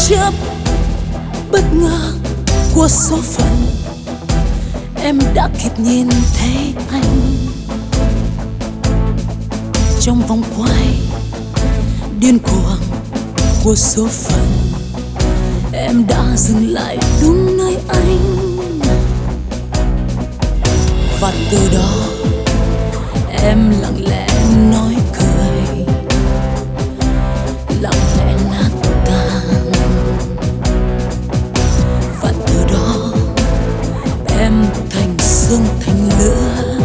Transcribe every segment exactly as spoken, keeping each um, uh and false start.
chớp bất ngờ của số phận, em đã kịp nhìn thấy anh trong vòng quay điên cuồng của số phận. Em đã dừng lại đúng nơi anh, và từ đó em lặng lẽ nói cười, lặng lẽ nát tan. Và từ đó em thành sương thành lửa,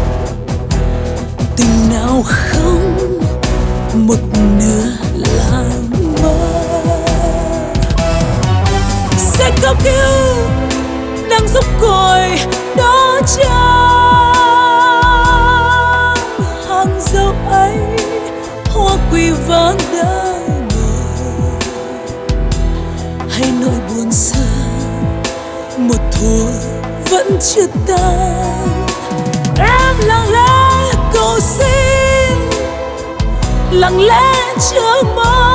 tình nào không một nửa là mơ. Xe cấp cứu đang giúp còi đó trắng, hàng dâu ấy hoa quỳ vàng đơn mờ, hay nỗi buồn xưa một thuở vẫn chưa tan. Em lặng lẽ cầu xin, lặng lẽ chờ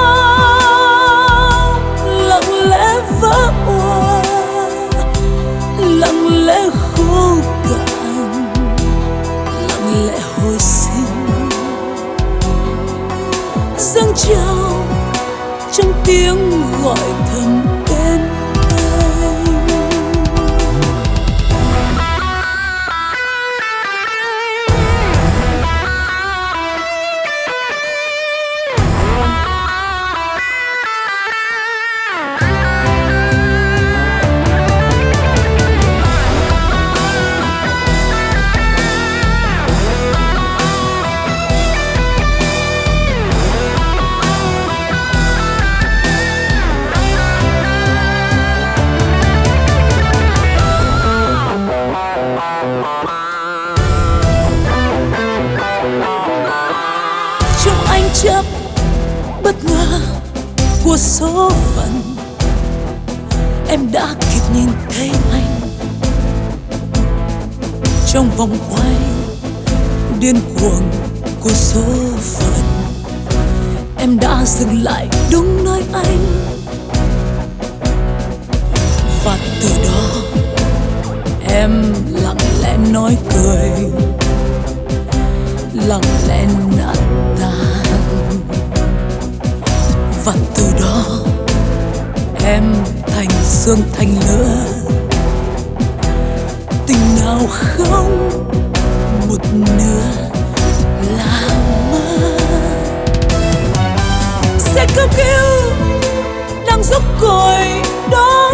mong, lặng lẽ vỡ òa, lặng lẽ khô cạn, lặng lẽ hồi sinh, dâng trào trong tiếng gọi thầm tên anh. Trong ánh chớp bất ngờ của số phận, em đã kịp nhìn thấy anh trong vòng quay điên cuồng của số phận. Em đã dừng lại đúng nơi anh, và từ đó em lặng lẽ nói cười, lặng lẽ nát tan. Và từ đó em thành sương thành lửa, tình nào không một nửa là mơ. Xe cấp cứu đang giúp còi đó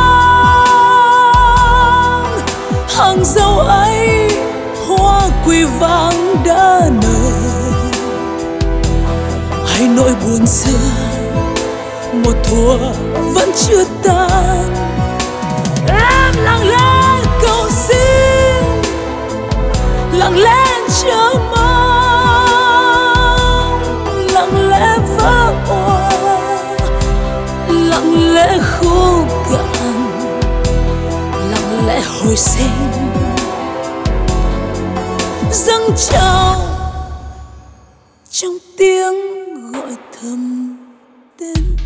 trắng, hàng dâu ấy hoa quỳ vàng đã nở, hay nỗi buồn xưa một thuở vẫn chưa tan. Em lặng lẽ cầu xin, lặng lẽ chờ mong, lặng lẽ vỡ òa, lặng lẽ khô cạn, lặng lẽ hồi sinh, dâng trào trong tiếng gọi thầm tên